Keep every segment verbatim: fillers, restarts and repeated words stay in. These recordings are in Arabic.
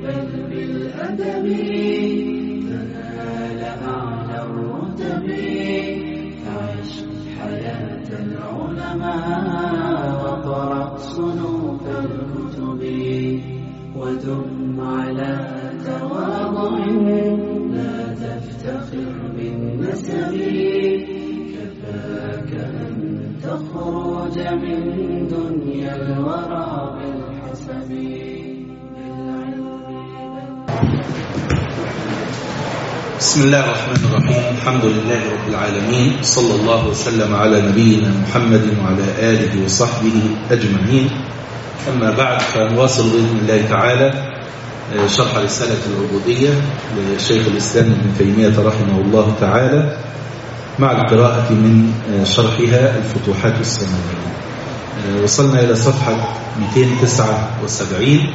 بل بالأدب تنال أعلى الرتب عش حياة العلماء وقرأ صنوف الكتب ودم على تواضع لا تفتخر بالنسب كفاك أن تخرج من دنيا الورى بالحسب. بسم الله الرحمن الرحيم. الحمد لله رب العالمين، صلى الله وسلم على نبينا محمد وعلى آله وصحبه أجمعين. أما بعد، فنواصل بإذن الله تعالى شرح رسالة العبودية لشيخ الإسلام ابن تيمية رحمه الله تعالى مع القراءة من شرحها الفتوحات السماوية. وصلنا إلى صفحة مئتين وتسعة وسبعين.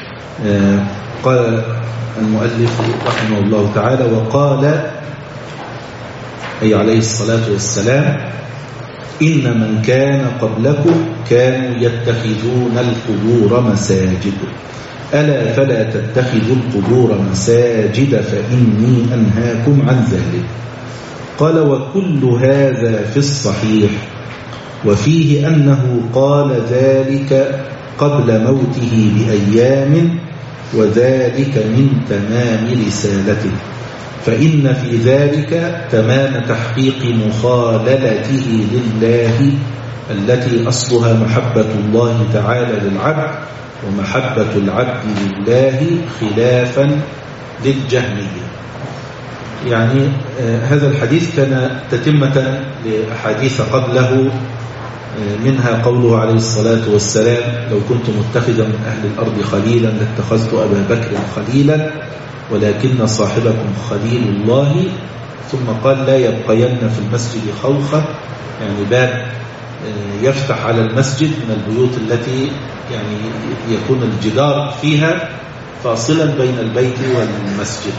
قال المؤلف رحمه الله تعالى: وقال أي عليه الصلاة والسلام: إن من كان قبلكم كانوا يتخذون القبور مساجد، ألا فلا تتخذوا القبور مساجد فإني أنهاكم عن ذلك. قال: وكل هذا في الصحيح، وفيه أنه قال ذلك قبل موته بأيام، وذلك من تمام رسالته، فإن في ذلك تمام تحقيق مخاللته لله التي أصلها محبة الله تعالى للعبد، ومحبة العبد لله خلافا للجهمية. يعني آه هذا الحديث كان تتمة لأحاديث قبله، منها قوله عليه الصلاة والسلام: لو كنت متخذا من أهل الأرض خليلا لاتخذت أبا بكر خليلا ولكن صاحبكم خليل الله. ثم قال: لا يبقين في المسجد خوخة، يعني باب يفتح على المسجد من البيوت التي يعني يكون الجدار فيها فاصلا بين البيت والمسجد،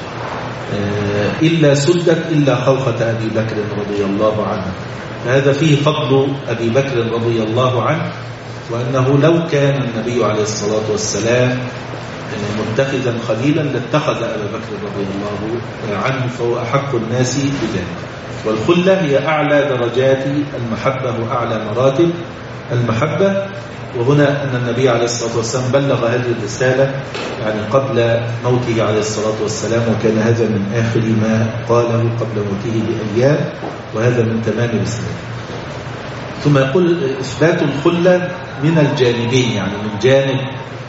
إلا سدت إلا خوخة أبي بكر رضي الله عنه. فهذا فيه فضل أبي بكر رضي الله عنه، وأنه لو كان النبي عليه الصلاة والسلام متخذا خليلا لاتخذ أبا بكر رضي الله عنه، فهو أحق الناس بذلك. والخلة هي أعلى درجات المحبة وأعلى مراتب المحبة. وهنا أن النبي عليه الصلاة والسلام بلغ هذه الرسالة يعني قبل موته عليه الصلاة والسلام، وكان هذا من آخر ما قاله قبل موته بأيام، وهذا من تمام رسالته. ثم يقول: إثبات الخلة من الجانبين، يعني من جانب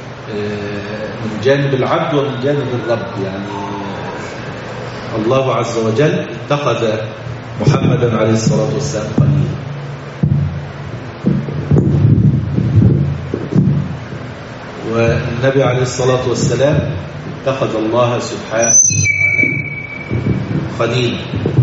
من جانب العبد ومن جانب الرب. يعني الله عز وجل اتخذ محمدا عليه الصلاة والسلام خليلا، والنبي عليه الصلاة والسلام اتخذ الله سبحانه خليلا.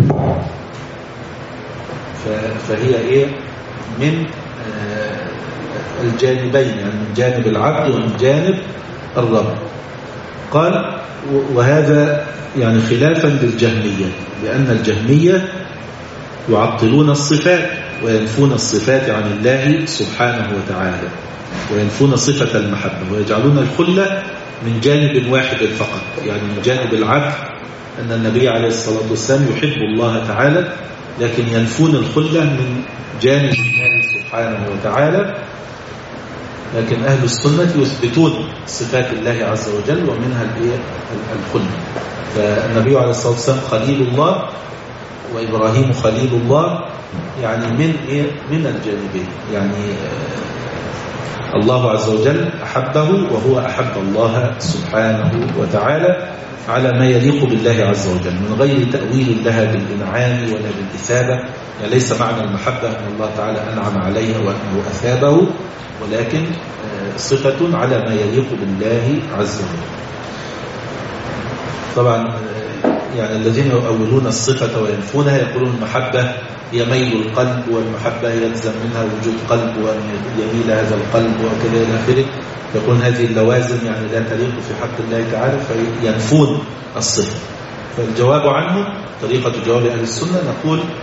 فهي ايه؟ من الجانبين، يعني من جانب العبد ومن جانب الرب. قال: وهذا يعني خلافا للجهمية، لأن الجهمية يعطلون الصفات وينفون الصفات عن الله سبحانه وتعالى، وينفون صفة المحبة، ويجعلون الخلة من جانب واحد فقط، يعني من جانب العبد، أن النبي عليه الصلاة والسلام يحب الله تعالى، لكن ينفون الخلة من جانب الله سبحانه وتعالى. لكن أهل السنة يثبتون صفات الله عز وجل، ومنها الخلة. فالنبي عليه الصلاة والسلام خليل الله، وإبراهيم خليل الله، يعني من إيه؟ من الجانبين. يعني الله عز وجل أحبه، وهو أحب الله سبحانه وتعالى على ما يليق بالله عز وجل، من غير تأويل لها بالإنعام ولا بالإثابة. يعني ليس معنى المحبة أن الله تعالى أنعم عليها وأنه أثابه، ولكن صفة على ما يليق بالله عز وجل. طبعا يعني الذين يؤولون الصفة وينفونها يقولون المحبة هي ميل القلب، والمحبة يلزم منها وجود قلب وأن يميل هذا القلب وكذا إلى آخره. يقولون هذه اللوازم يعني لا تليق في حق الله تعالى، فينفون الصفة. فالجواب عنه طريقة جواب أهل السنة، نقول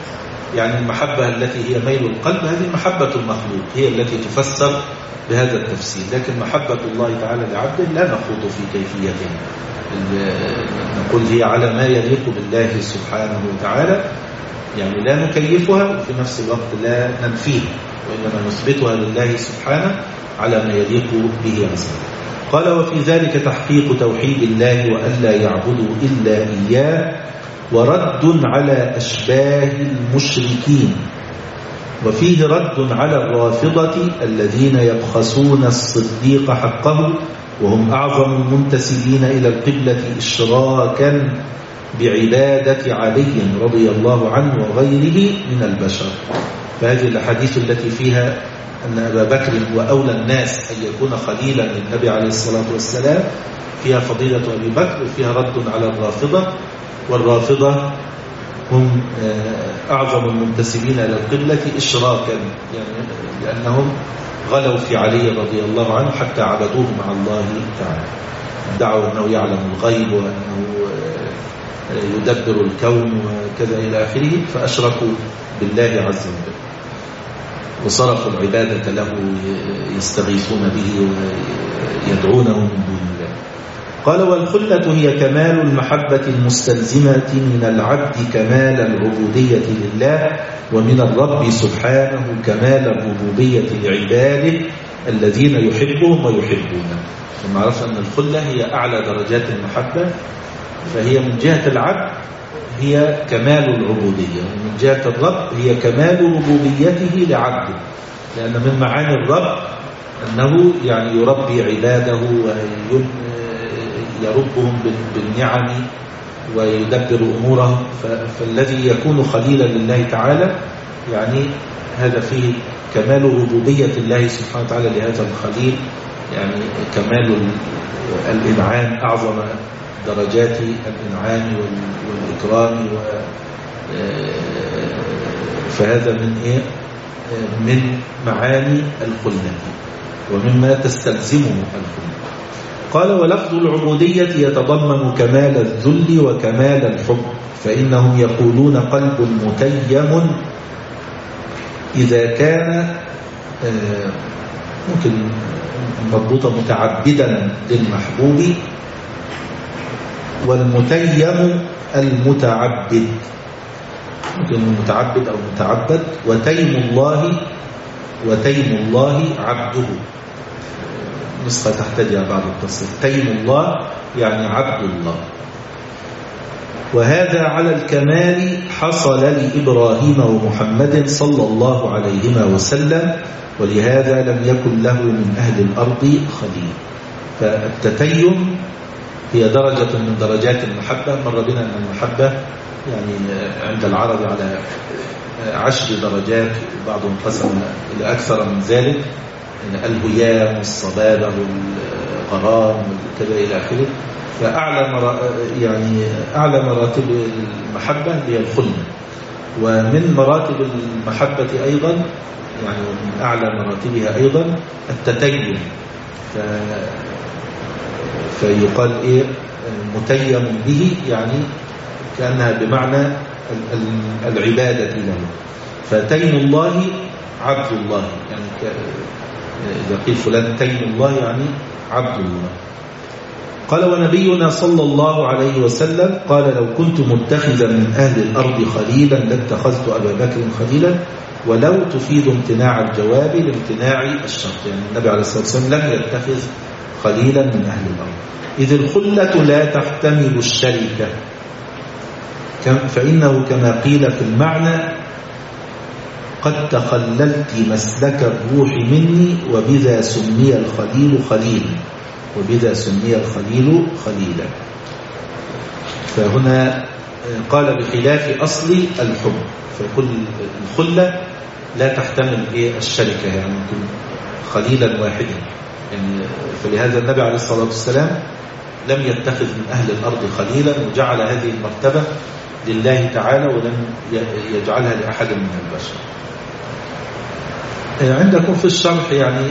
يعني المحبة التي هي ميل القلب هذه محبة المخلوق هي التي تفسر بهذا التفسير، لكن محبة الله تعالى لعبده لا نخوض في كيفيتها، نقول هي على ما يليق بالله سبحانه وتعالى، يعني لا نكيفها وفي نفس الوقت لا ننفيها، وإنما نثبتها لله سبحانه على ما يليق به عز وجل. قال وفي ذلك تحقيق توحيد الله وألا يعبدوا إلا إياه، ورد على أشباه المشركين، وفيه رد على الرافضة الذين يبخسون الصديق حقه وهم أعظم المنتسبين إلى القبلة إشراكا بعبادة علي رضي الله عنه وغيره من البشر. فهذه الأحاديث التي فيها أن أبا بكر هو أولى الناس أن يكون خليلا للنبي عليه الصلاة والسلام فيها فضيلة أبي بكر، وفيها رد على الرافضة، والرافضة هم أعظم المنتسبين إلى القبلة إشراكا، يعني لأنهم غلوا في علي رضي الله عنه حتى عبدوه مع الله تعالى، دعوا أنه يعلم الغيب وأنه يدبر الكون وكذا إلى آخره، فأشركوا بالله عز وجل وصرفوا العبادة له يستغيثون به ويدعونه من دون الله. قال والخلة هي كمال المحبة المستلزمة من العبد كمال العبودية لله، ومن الرب سبحانه كمال الربوبية لعباده الذين يحبهم ويحبونه. ثم عرفنا أن الخلة هي أعلى درجات المحبة، فهي من جهة العبد هي كمال العبودية، ومن جهة الرب هي كمال ربوبيته لعبده، لأن من معاني الرب أنه يعني يربي عباده ويربهم بالنعم ويدبر أمورهم. فالذي يكون خليلا لله تعالى يعني هذا فيه كمال ربوبية الله سبحانه وتعالى لهذا الخليل، يعني كمال الإنعام، أعظم درجات الإنعام والإكرام، فهذا من إيه؟ من معاني الخلة ومما تستلزمه الخلة. قال ولفظ العبودية يتضمن كمال الذل وكمال الحب، فإنهم يقولون قلب متيم إذا كان ممكن مضبوطة متعبدا للمحبوب، والمتيم المتعبد، ممكن المتعبد أو متعبد، وتيم الله وتيم الله عبده، نسخة تحتاج بعض التصريف، تيم الله يعني عبد الله. وهذا على الكمال حصل لإبراهيم ومحمد صلى الله عليهما وسلم، ولهذا لم يكن له من أهل الأرض خليل. فالتتيم هي درجة من درجات المحبة. مر بنا أن المحبة يعني عند العرب على عشر درجات، وبعضهم قسم إلى أكثر من ذلك، الهيام والصبابة والغرام وكذا إلى آخره. فأعلى مرا يعني أعلى مراتب المحبة هي الخلة، ومن مراتب المحبة أيضا يعني ومن أعلى مراتبها أيضا التتيم. ف... فيقال إيه متيم به، يعني كأنها بمعنى العبادة له. فتيم الله عبد الله، يعني إذا قيل فلان تيم الله يعني عبد الله. قال ونبينا صلى الله عليه وسلم قال لو كنت متخذا من أهل الأرض خليلا لاتخذت أبا بكر خليلا، ولو تفيد امتناع الجواب لامتناع الشرط، يعني النبي عليه الصلاة والسلام لم يتخذ خليلا من أهل الأرض. إذ الخلة لا تحتمل الشركة، فإنه كما قيل في المعنى قد تخللت مسلك الروح مني وبذا سمي الخليل خليلا، وبذا سمي الخليل خليلا. فهنا قال بخلاف أصل الحب، فكل الخلة لا تحتمل الشركة، يعني ممكن خليلا واحدا. يعني فلهذا النبي عليه الصلاة والسلام لم يتخذ من أهل الأرض خليلا، وجعل هذه المرتبة لله تعالى ولم يجعلها لأحد من البشر. عندكم في الشرح يعني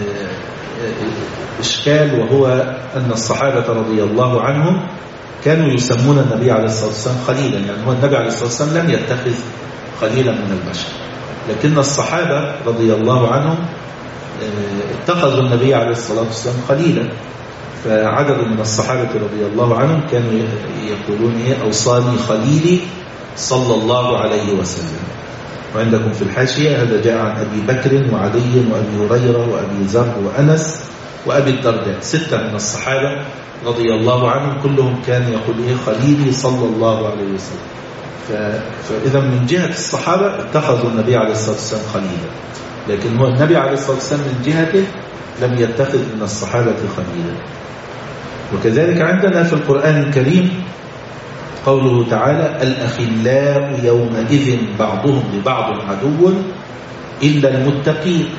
إشكال، وهو أن الصحابة رضي الله عنهم كانوا يسمون النبي عليه الصلاة والسلام خليلا، يعني هو النبي عليه الصلاة والسلام لم يتخذ خليلا من البشر. لكن الصحابة رضي الله عنهم اتخذوا النبي عليه الصلاة والسلام خليلا. فعدد من الصحابة رضي الله عنهم كانوا يقولون إيه أوصاني خليلي صلى الله عليه وسلم. وعندكم في الحاشية هذا جاء عن أبي بكر وعلي وأبي هريرة وأبي ذر وأنس وأبي الدرداء، ستة من الصحابة رضي الله عنهم كلهم كانوا يقول إيه خليلي صلى الله عليه وسلم. فإذا من جهة الصحابة اتخذوا النبي عليه الصلاة والسلام خليلا، لكن هو النبي عليه الصلاة والسلام من جهته لم يتخذ من الصحابة خليلا. وكذلك عندنا في القرآن الكريم قوله تعالى الأخلاء يومئذ بعضهم لبعض عدو إلا المتقين.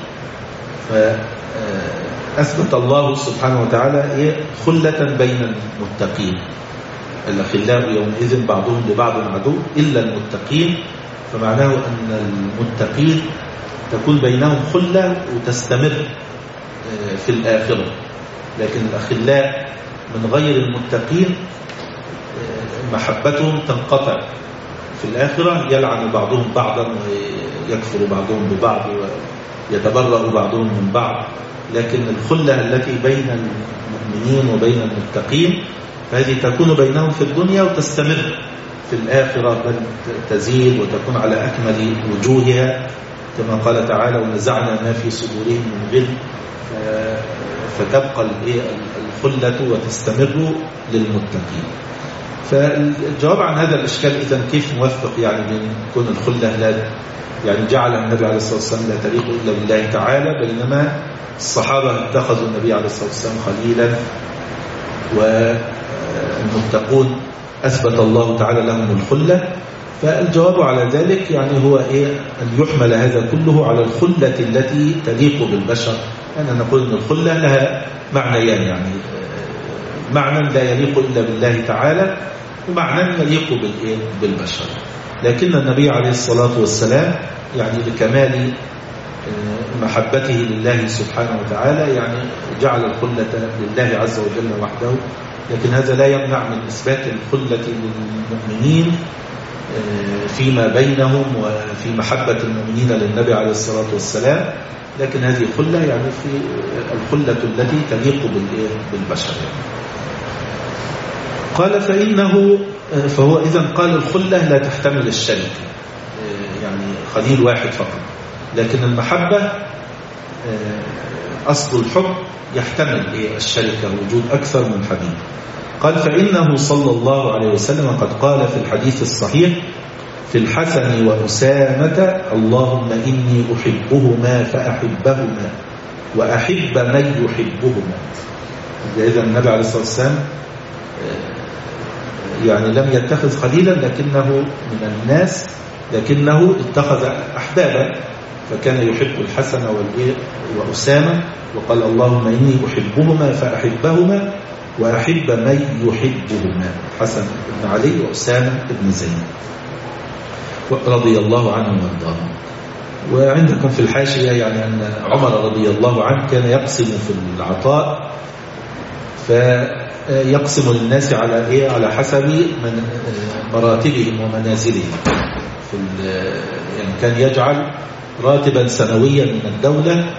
فأثبت الله سبحانه وتعالى خلة بين المتقين. الأخلاء يومئذ بعضهم لبعض عدو إلا المتقين، فمعناه أن المتقين تكون بينهم خلة وتستمر في الآخرة، لكن الأخلاء من غير المتقين محبتهم تنقطع في الآخرة، يلعن بعضهم بعضا ويكفر بعضهم ببعض ويتبرأ بعضهم من بعض. لكن الخلة التي بين المؤمنين وبين المتقين فهذه تكون بينهم في الدنيا وتستمر في الآخرة، بل تزيد وتكون على أكمل وجوهها، كما قال تعالى ونزعنا ما في صدورهم من غل، فتبقى الخلة وتستمر للمتقين. فالجواب عن هذا الإشكال إذن كيف نوفق يعني بين كون الخلة لا يعني جعل النبي عليه الصلاة والسلام لا تليق إلا بالله تعالى، بينما الصحابة اتخذوا النبي عليه الصلاة والسلام خليلا، والمتقون أثبت الله تعالى لهم الخلة. فالجواب على ذلك يعني هو إيه أن يحمل هذا كله على الخلة التي تليق بالبشر. أنا نقول أن الخلة لها معنيان، يعني معنى لا يليق إلا بالله تعالى ومعنى يليق بالبشر. لكن النبي عليه الصلاة والسلام يعني لكمال محبته لله سبحانه وتعالى يعني جعل الخلة لله عز وجل وحده، لكن هذا لا يمنع من إثبات الخلة للمؤمنين فيما بينهم وفي محبة المؤمنين للنبي عليه الصلاة والسلام، لكن هذه خلة يعني في الخلة التي تليق بالبشر. قال فإنه فهو إذن قال الخلة لا تحتمل الشرك، يعني خليل واحد فقط، لكن المحبة أصل الحب يحتمل الشركة وجود أكثر من حبيب. قال فإنه صلى الله عليه وسلم قد قال في الحديث الصحيح في الحسن وأسامة اللهم إني أحبهما فأحبهما وأحب من يحبهما. إذا النبي عليه الصلاة والسلام يعني لم يتخذ خليلا لكنه من الناس، لكنه اتخذ أحبابا، فكان يحب الحسن وأسامة وقال اللهم إني أحبهما فأحبهما وأحب من يحبهما، حسن بن علي وأسامة بن زيد رضي الله عنهم وارضاهم. وعندكم في الحاشية يعني أن عمر رضي الله عنه كان يقسم في العطاء، فيقسم للناس على إيه على حسب من مراتبهم ومنازلهم. في يعني كان يجعل راتبا سنويا من الدولة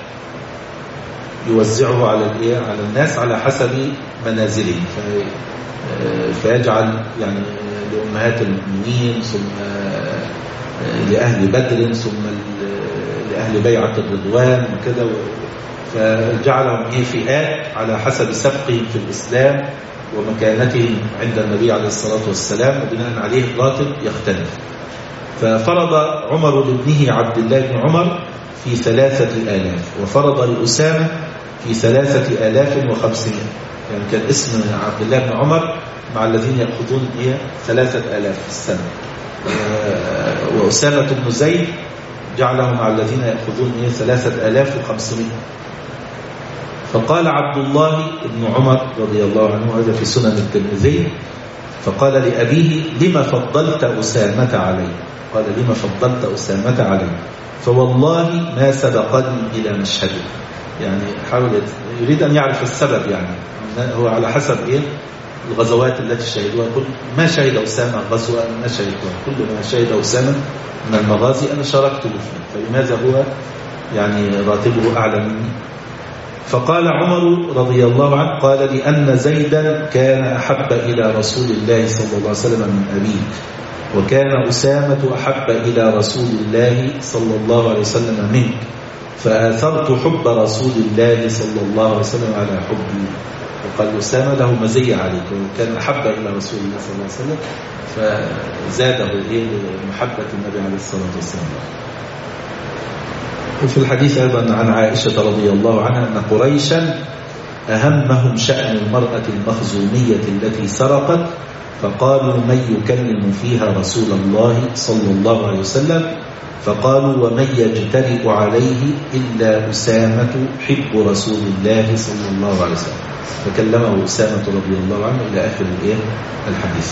يوزعه على الإيه على الناس على حسب منازلهم، فيجعل يعني لأمهات المؤمنين ثم لأهل بدر ثم لأهل بيعة الرضوان وكذا، فجعلهم إيه فئات على حسب سبقهم في الإسلام ومكانتهم عند النبي عليه الصلاة والسلام، وبناء عليه الراتب يختلف. ففرض عمر لابنه عبد الله بن عمر في ثلاثة آلاف، وفرض لأسامة في ثلاثة آلاف وخمسمائة، يعني كان اسم عبد الله بن عمر مع الذين يأخذون إيه ثلاثة آلاف في السنة، وأسامة بن زيد جعله مع الذين يأخذون إيه ثلاثة آلاف وخمسمائة. فقال عبد الله بن عمر رضي الله عنه، هذا في سنن الترمذي، فقال لأبيه لما فضلت أسامة علي؟ قال لما فضلت أسامة علي؟ فوالله ما سبقني إلى مشهده، يعني حاول يريد أن يعرف السبب، يعني هو على حسب إيه الغزوات التي شهدوها، كل ما شهد أسامة غزوة ما شهدتها، كل ما شهد أسامة من المغازي أنا شاركته فيه، فلماذا هو يعني راتبه أعلى مني؟ فقال عمر رضي الله عنه قال لأن زيدا كان أحب إلى رسول الله صلى الله عليه وسلم من أبيك، وكان أسامة أحب إلى رسول الله صلى الله عليه وسلم منك، فآثرت حب رسول الله صلى الله عليه وسلم على حبي. وقال أسامة له مزية عليك، وكان أحب إلى رسول الله صلى الله عليه وسلم، فزاده إيه محبة النبي عليه الصلاة والسلام. وفي الحديث أيضا عن عائشة رضي الله عنها أن قريشا أهمهم شأن المرأة المخزومية التي سرقت، فقالوا من يكلم فيها رسول الله صلى الله عليه وسلم؟ فقالوا ومن يجترئ عليه إلا أسامة حب رسول الله صلى الله عليه وسلم، فكلمه أسامة رضي الله عنه إلى آخر الحديث.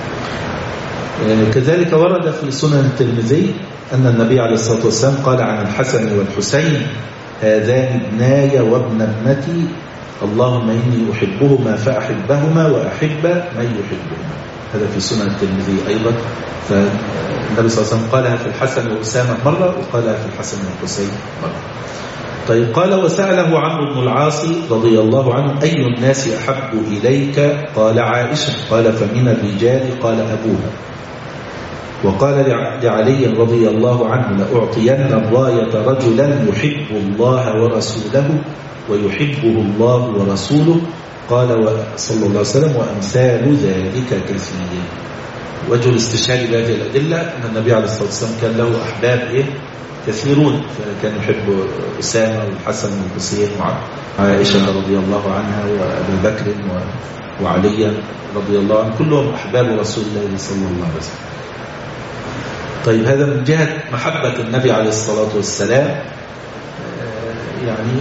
كذلك ورد في سنن الترمذي أن النبي عليه الصلاة والسلام قال عن الحسن والحسين هذان ابناي وابن ابنتي اللهم إني أحبهما فأحبهما وأحب من يحبهما. هذا في سنن الترمذي أيضا. فالنبي صلى الله عليه وسلم قالها في الحسن وأسامة مرة، وقالها في الحسن والحسين مرة. طيب قال وسأله عمرو بن العاص رضي الله عنه أي الناس أحب إليك؟ قال عائشة. قال فمن الرجال؟ قال أبوها. وقال لعلي رضي الله عنه لأعطين الراية رجلا يحب الله ورسوله ويحبه الله ورسوله. قال صلى الله عليه وسلم وأمثال ذلك كثير. وجه الاستشهاد بهذه الأدلة أن النبي عليه الصلاة والسلام كان له أحباب إيه؟ كثيرون، فكان يحب أسامة والحسن والحسين وعائشة رضي الله عنها وأبي بكر وعلي رضي الله عنه، كلهم أحباب رسول الله صلى الله عليه وسلم. طيب هذا من جهة محبة النبي عليه الصلاة والسلام يعني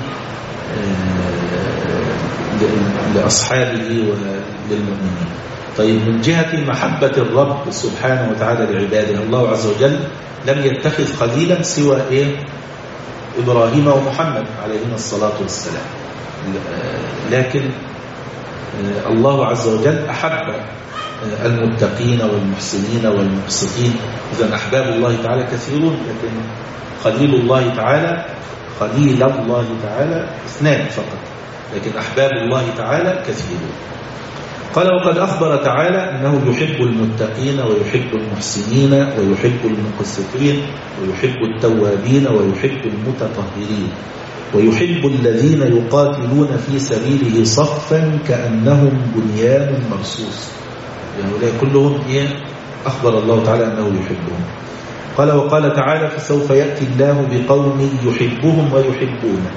لأصحابه وللمؤمنين. طيب من جهة محبة الرب سبحانه وتعالى لعباده، الله عز وجل لم يتخذ خليلا سوى إيه؟ إبراهيم ومحمد عليهما الصلاة والسلام، لكن الله عز وجل أحب المتقين والمحسنين والمقسطين. إذا أحباب الله تعالى كثيرون، لكن خليل الله تعالى خليل الله تعالى اثنان فقط، لكن أحباب الله تعالى كثيرون. قال وقد أخبر تعالى أنه يحب المتقين ويحب المحسنين ويحب المقسطين ويحب التوابين ويحب المتطهرين ويحب الذين يقاتلون في سبيله صفا كأنهم بنيان مرصوص. هؤلاء كلهم إيه؟ أخبر الله تعالى أنه يحبهم. قال وقال تعالى فسوف يأتي الله بقوم يحبهم ويحبونه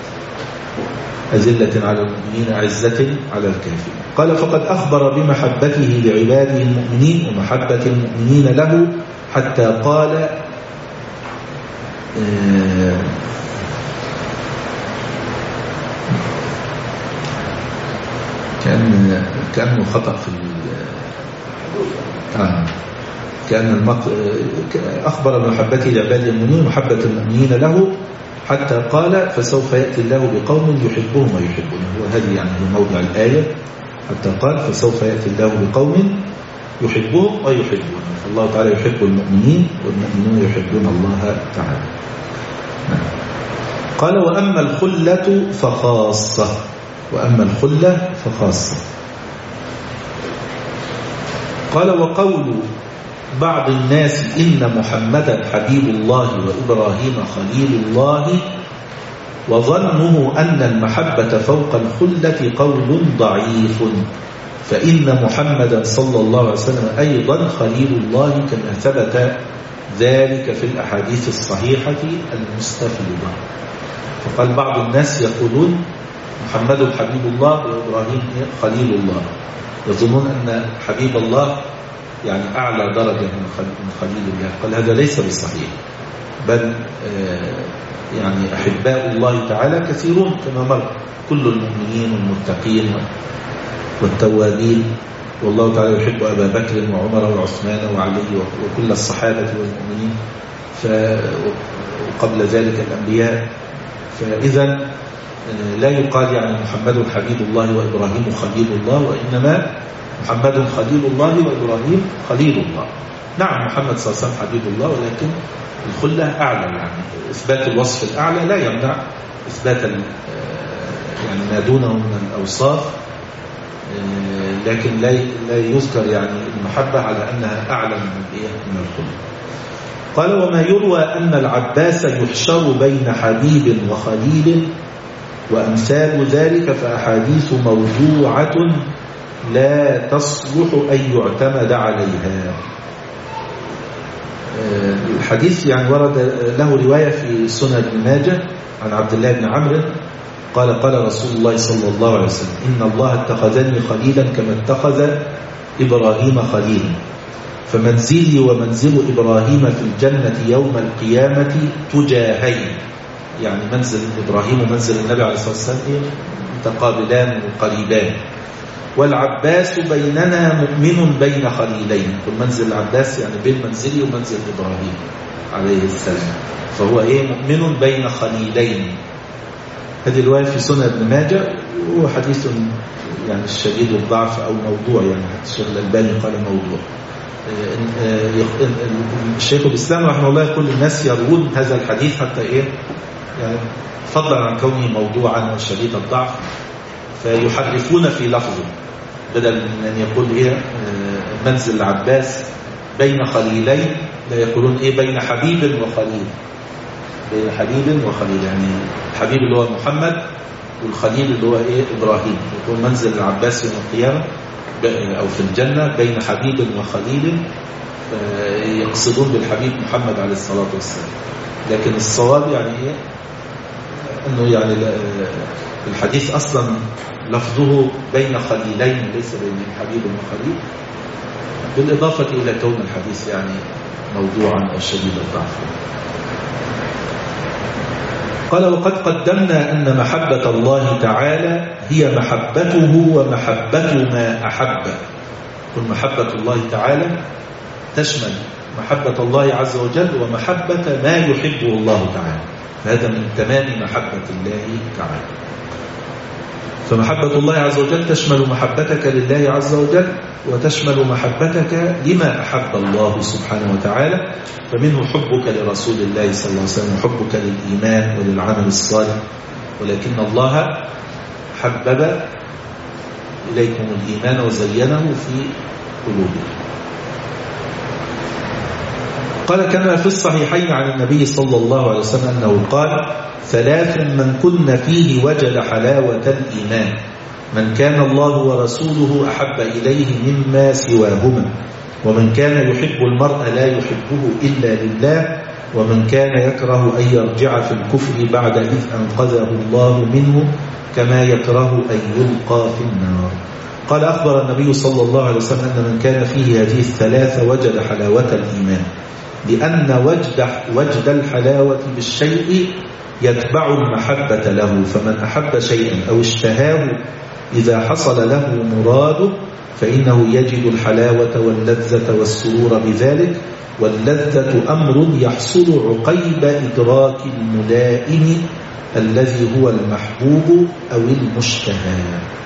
أذلة على المؤمنين عزة على الكافرين. قال فقد أخبر بمحبته لعباده المؤمنين ومحبة المؤمنين له حتى قال كأن كأنه خطأ في آه. كأن المق... أخبر بمحبته لعباده المؤمنين ومحبة المؤمنين له حتى قال فسوف يأتي الله بقوم يحبهم ويحبونه. وهذه يعني موضع الآية حتى قال فسوف يأتي الله بقوم يحبهم ويحبونه. الله تعالى يحب المؤمنين والمؤمنون يحبون الله تعالى. قال وأما الخلة فخاصة وأما الخلة فخاصة. قال وقول بعض الناس إن محمدا حبيب الله وإبراهيم خليل الله وظنه أن المحبة فوق الخلة قول ضعيف، فإن محمدا صلى الله عليه وسلم أيضا خليل الله كما ثبت ذلك في الأحاديث الصحيحة المستفيضة. فقال بعض الناس يقولون محمد حبيب الله وإبراهيم خليل الله، يظنون أن حبيب الله يعني أعلى درجة من خليل الله. قال هذا ليس بصحيح، بل يعني أحباء الله تعالى كثيرون كما مر، كل المؤمنين والمتقين والتوابين، والله تعالى يحب أبا بكر وعمر وعثمان وعلي وكل الصحابة والمؤمنين وقبل ذلك الأنبياء. فإذا لا يقال يعني محمد حبيب الله وإبراهيم خليل الله، وإنما محمد خليل الله وإبراهيم خليل الله. نعم محمد صلى الله عليه وسلم حبيب الله، ولكن الخلة أعلى، يعني إثبات الوصف الأعلى لا يمنع إثبات يعني ما دونه من الأوصاف، لكن لا يذكر يعني المحبة على أنها أعلى من الخلة. قال وما يروى أن العباس يحشر بين حبيب وخليل وأمثال ذلك فأحاديث موضوعة لا تصلح أن يعتمد عليها. الحديث يعني ورد له رواية في سنن ابن ماجه عن عبد الله بن عمرو قال قال رسول الله صلى الله عليه وسلم إن الله اتخذني خليلا كما اتخذ إبراهيم خليلا، فمنزلي ومنزل إبراهيم في الجنة يوم القيامة تجاهين، يعني منزل إبراهيم ومنزل النبي عليه الصلاة والسلام متقابلان وقريبان. والعباس بيننا مؤمن بين خليلين، منزل العباس يعني بين منزلي ومنزل إبراهيم عليه السلام، فهو إيه مؤمن بين خليلين. هذه الرواية في سنن ابن ماجه، وهو حديث يعني الشديد الضعف أو موضوع، يعني الشيخ الألباني قال موضوع. الشيخ الإسلام رحمه الله يقول الناس يروون هذا الحديث حتى إيه يعني فضلا عن كونه موضوعا وشديد الضعف فيحرفون في لفظه، بدل من أن يقول إيه منزل العباس بين خليلين لا يقولون إيه بين حبيب وخليل، بين حبيب وخليل، يعني الحبيب اللي هو محمد والخليل اللي هو إيه إبراهيم. يقول منزل العباس يوم القيامة أو في الجنة بين حبيب وخليل، يقصدون بالحبيب محمد عليه الصلاة والسلام. لكن الصواب يعني إيه أنه يعني الحديث أصلا لفظه بين خليلين ليس بين حبيب وخليل، بالإضافة إلى كون الحديث يعني موضوعا أو شديد الضعف. قال وقد قدمنا أن محبة الله تعالى هي محبته ومحبة ما أحب. والمحبة الله تعالى تشمل محبة الله عز وجل ومحبة ما يحبه الله تعالى، هذا من تمام محبة الله تعالى. فمحبة الله عز وجل تشمل محبتك لله عز وجل وتشمل محبتك لما أحب الله سبحانه وتعالى، فمنه حبك لرسول الله صلى الله عليه وسلم وحبك للإيمان وللعمل الصالح، ولكن الله حبب إليكم الإيمان وزينه في قلوبكم. قال كما في الصحيحين عن النبي صلى الله عليه وسلم أنه قال ثلاث من كن فيه وجد حلاوة الإيمان: من كان الله ورسوله أحب إليه مما سواهما، ومن كان يحب المرء لا يحبه إلا لله، ومن كان يكره أن يرجع في الكفر بعد إذ أنقذه الله منه كما يكره أن يلقى في النار. قال أخبر النبي صلى الله عليه وسلم أن من كان فيه هذه الثلاثة وجد حلاوة الإيمان، لأن وجد, وجد الحلاوة بالشيء يتبع المحبة له، فمن أحب شيئا أو اشتهاه إذا حصل له مراده فإنه يجد الحلاوة واللذة والسرور بذلك، واللذة أمر يحصل عقيب إدراك الملائم الذي هو المحبوب أو المشتهى.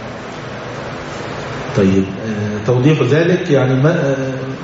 طيب توضيح ذلك يعني ما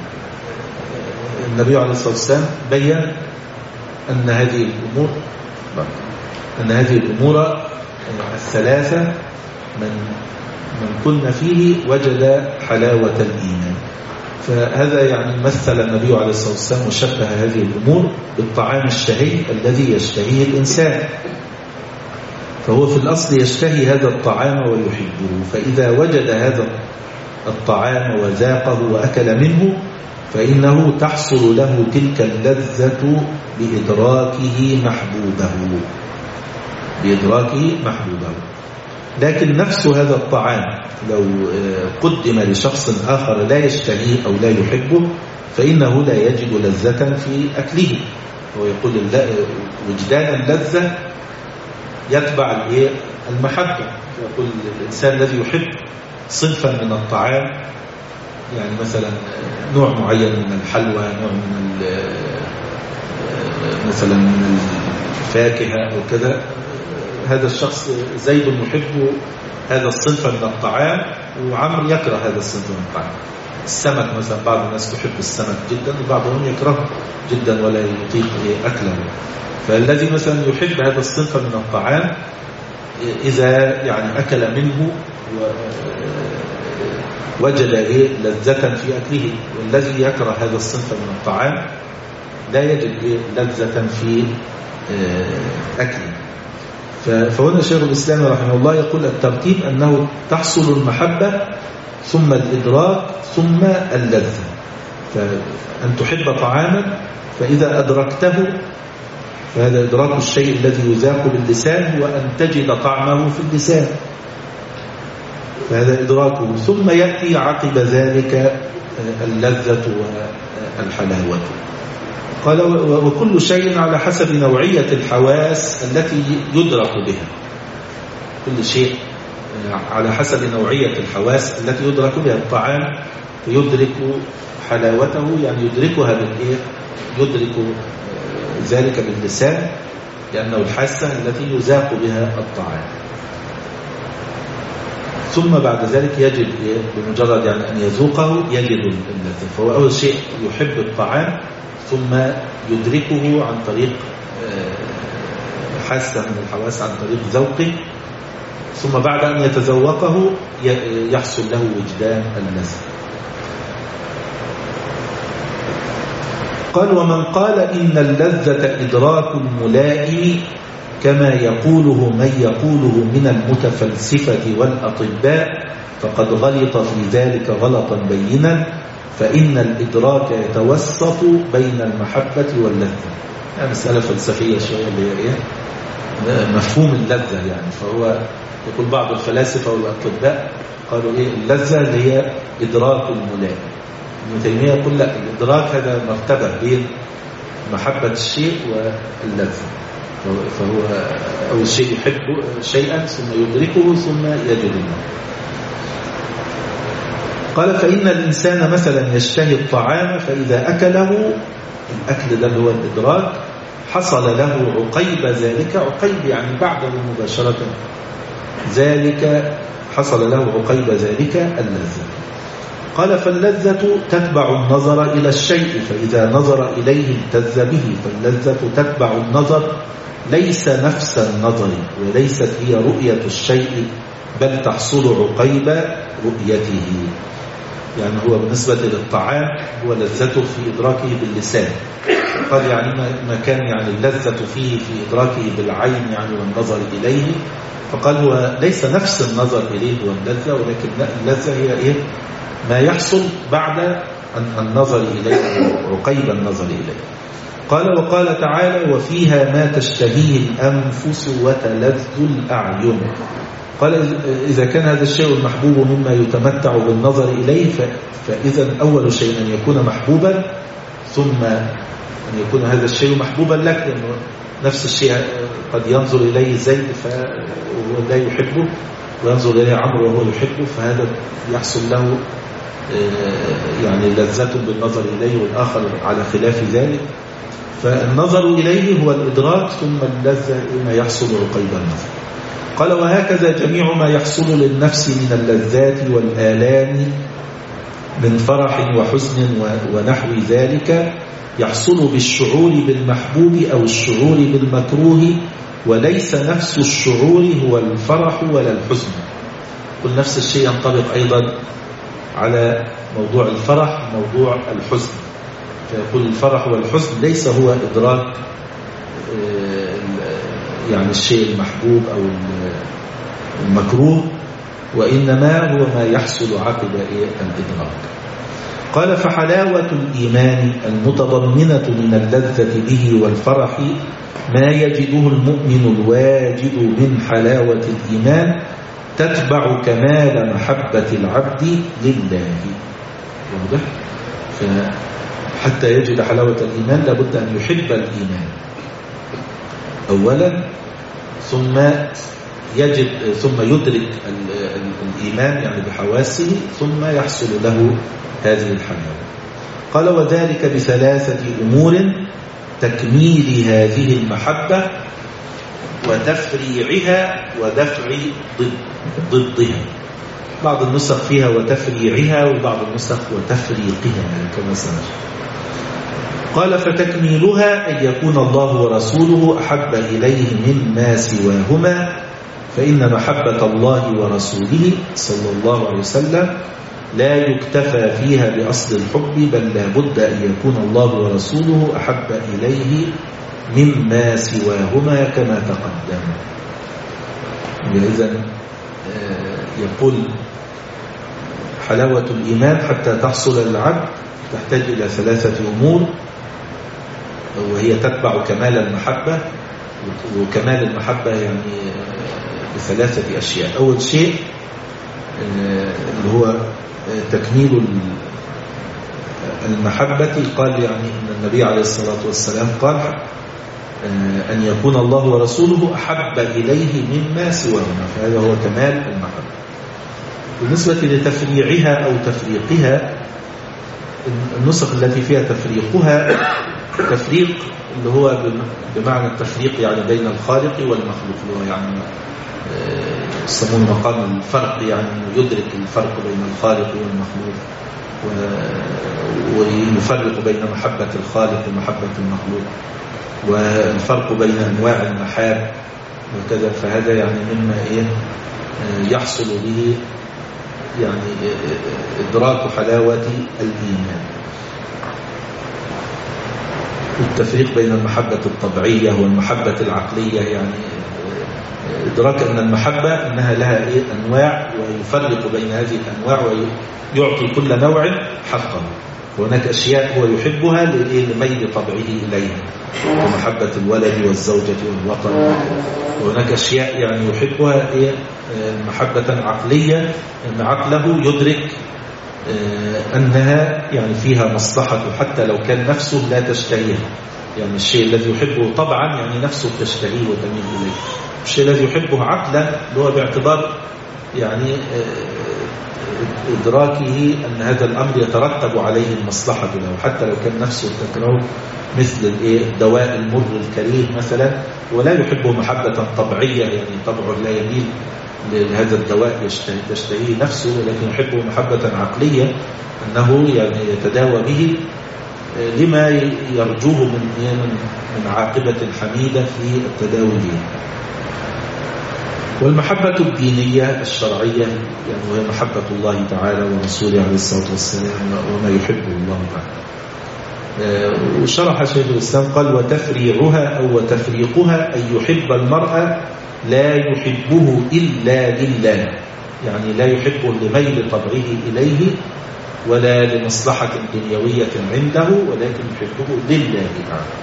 النبي عليه الصلاة والسلام بيّن أن هذه الأمور أن هذه الأمور الثلاثة من من كن فيه وجد حلاوة الإيمان. فهذا يعني مثل النبي عليه الصلاة والسلام وشبه هذه الأمور بالطعام الشهي الذي يشتهيه الإنسان، فهو في الأصل يشتهي هذا الطعام ويحبه، فإذا وجد هذا الطعام وذاقه وأكل منه فإنه تحصل له تلك اللذة بإدراكه محبوبه بإدراكه محبوبه. لكن نفس هذا الطعام لو قدم لشخص آخر لا يشتهيه أو لا يحبه فإنه لا يجد لذة في أكله. هو يقول وجدان اللذة يتبع المحبة، يقول الإنسان الذي يحب صنفا من الطعام، يعني مثلا نوع معين من الحلوى، نوع من مثلا من الفاكهة أو كذا، هذا الشخص زيد يحب هذا الصنف من الطعام وعمر يكره هذا الصنف من الطعام. السمك مثلا بعض الناس تحب السمك جدا وبعضهم يكرهه جدا ولا يطيق أكله. فالذي مثلا يحب هذا الصنف من الطعام إذا يعني أكل منه وجد لذة في أكله، والذي يكره هذا الصنف من الطعام لا يجد لذة في أكله. فهنا شيخ الإسلام رحمه الله يقول الترتيب أنه تحصل المحبة ثم الإدراك ثم اللذة. فأن تحب طعاما فإذا أدركته فهذا إدراك الشيء الذي يذاق باللسان هو أن تجد طعمه في اللسان، فهذا إدراكه، ثم يأتي عقب ذلك اللذة والحلاوة. قال وكل شيء على حسب نوعية الحواس التي يدرك بها، كل شيء على حسب نوعية الحواس التي يدرك بها. الطعام يدرك حلاوته يعني يدركها بالإيه؟ يدرك ذلك باللسان لأنه الحاسة التي يذاق بها الطعام. ثم بعد ذلك يجد بمجرد يعني أن يذوقه يجد اللذة. فهو أول شيء يحب الطعام ثم يدركه عن طريق حاسة من الحواس، عن طريق ذوقه، ثم بعد أن يتذوقه يحصل له وجدان اللذة. قال ومن قال إن اللذة إدراك الملائم كما يقوله من يقوله من المتفلسفة والأطباء فقد غلط في ذلك غلطا بينا، فإن الإدراك يتوسط بين المحبة واللذة. يعني مسألة فلسفية شوية اللي هي إيه؟ مفهوم اللذة يعني. فهو يقول بعض الفلاسفة والأطباء قالوا إيه اللذة اللي هي إدراك الملائم. ابن تيمية يقول لا، الإدراك هذا مرتبة بين محبة الشيء واللذة. فهو أول شيء يحب شيئا ثم يدركه ثم يجده. قال فإن الإنسان مثلا يشتهي الطعام فإذا أكله، الأكل ده هو الإدراك، حصل له عقيب ذلك، عقيب يعني بعده مباشرة، ذلك حصل له عقيب ذلك اللذة. قال فاللذة تتبع النظر إلى الشيء، فإذا نظر إليه التذ به، فاللذة تتبع النظر ليس نفس النظر وليست هي رؤية الشيء بل تحصل عقيب رؤيته. يعني هو بالنسبة للطعام هو لذته في إدراكه باللسان، قال يعني ما كان يعني اللذة فيه في إدراكه بالعين يعني والنظر إليه، فقال هو ليس نفس النظر إليه واللذة، ولكن اللذة هي إيه؟ ما يحصل بعد النظر إليه، عقيب النظر إليه. قال وقال تعالى وفيها ما تشتهيه الأنفس وتلذ الأعين. قال إذا كان هذا الشيء المحبوب مما يتمتع بالنظر إليه فإذا أول شيء أن يكون محبوبا، ثم أن يكون هذا الشيء محبوبا لك، لأنه نفس الشيء قد ينظر إليه زيد وهو لا يحبه، وينظر إليه عمرو وهو يحبه، فهذا يحصل له يعني لذة بالنظر إليه والآخر على خلاف ذلك. فالنظر إليه هو الإدراك، ثم اللذة ما يحصل عقيب النظر. قال وهكذا جميع ما يحصل للنفس من اللذات والآلام من فرح وحزن ونحو ذلك يحصل بالشعور بالمحبوب أو الشعور بالمكروه، وليس نفس الشعور هو الفرح ولا الحزن. كل نفس الشيء ينطبق أيضا على موضوع الفرح موضوع الحزن. فيقول الفرح والحزن ليس هو إدراك يعني الشيء المحبوب أو المكروه، وإنما هو ما يحصل عقب الإدراك. قال فحلاوة الإيمان المتضمنة من اللذة به والفرح ما يجده المؤمن الواجد من حلاوة الإيمان تتبع كمال محبة العبد لله. واضح؟ فحتى يجد حلاوة الإيمان لابد أن يحب الإيمان أولا، ثم يجد ثم يدرك الإيمان يعني بحواسه، ثم يحصل له هذه الحلاوة. قال وذلك بثلاثة أمور: تكميل هذه المحبة وتفريعها ودفع ضد ضدها. بعض النسخ فيها وتفريعها وبعض النسخ وتفريقها كما سنشوف. قال فتكميلها أن يكون الله ورسوله أحب إليه مما سواهما، فإن محبة الله ورسوله صلى الله عليه وسلم لا يكتفى فيها بأصل الحب، بل لا بد أن يكون الله ورسوله أحب إليه مما سواهما كما تقدم. إذن يقول حلاوة الإيمان حتى تحصل للعبد تحتاج إلى ثلاثة أمور، وهي تتبع كمال المحبة. وكمال المحبة يعني بثلاثة أشياء. أول شيء اللي هو تكميل المحبة، قال يعني أن النبي عليه الصلاة والسلام قال أن يكون الله ورسوله أحب إليه مما سواهما، فهذا هو كمال المحبة. بالنسبة لتفريعها أو تفريقها، النسخ التي فيها تفريقها تفريق اللي هو بمعنى التفريق يعني بين الخالق والمخلوق، اللي هو يعني يسمونه مقام الفرق، يعني يدرك الفرق بين الخالق والمخلوق، ويفرق بين محبة الخالق ومحبة المخلوق، والفرق بين أنواع المحاب وكذا. فهذا يعني مما إيه يحصل به يعني إدراك حلاوة الإيمان. التفريق بين المحبة الطبيعية والمحبة العقلية، يعني إدراك أن المحبة أنها لها إيه أنواع، ويفرق بين هذه الأنواع ويعطي كل نوع حقا. وهناك أشياء هو يحبها لميل طبعه إليها كمحبة الولد والزوجة والوطن. وهناك أشياء يعني يحبها إيه محبة عقلية، أن عقله يدرك أنها يعني فيها مصلحة حتى لو كان نفسه لا تشتهيها. يعني الشيء الذي يحبه طبعا يعني نفسه تشتهيه وتميل إليه. الشيء الذي يحبه عقلا اللي هو باعتبار يعني إدراكه أن هذا الأمر يترتب عليه المصلحة له حتى لو كان نفسه تكرهه، مثل الدواء المر الكريه مثلا، ولا يحبه محبة طبيعية، يعني طبعه لا يميل لهذا الدواء تشتهيه نفسه، ولكن يحبه محبة عقلية أنه يعني يتداوى به لما يرجوه من من عاقبة حميدة في التداوي به. والمحبة الدينية الشرعية يعني وهي محبة الله تعالى ورسوله عليه الصلاة والسلام وما يحبه الله تعالى. وشرح شيخ الإسلام قال وتفريعها أو وتفريقها أن يحب المرأة لا يحبه إلا لله، يعني لا يحبه لميل طبعه إليه ولا لمصلحة دنيوية عنده، ولكن يحبه لله تعالى.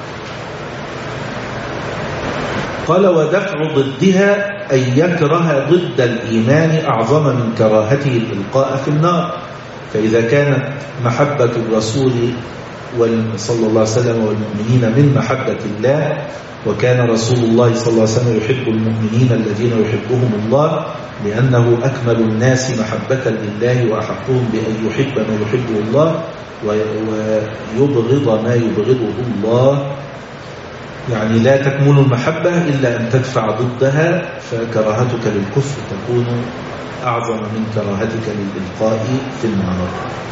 قال ودفع ضدها أن يكره ضد الإيمان أعظم من كراهته الإلقاء في النار. فإذا كانت محبة الرسول صلى الله عليه وسلم والمؤمنين من محبة الله، وكان رسول الله صلى الله عليه وسلم يحب المؤمنين الذين يحبهم الله لأنه أكمل الناس محبة لله وأحقهم بأن يحب ما يحبه الله ويبغض ما يبغضه الله، يعني لا تكمل المحبة إلا أن تدفع ضدها، فكراهتك للكفر تكون أعظم من كراهتك للإلقاء في النار.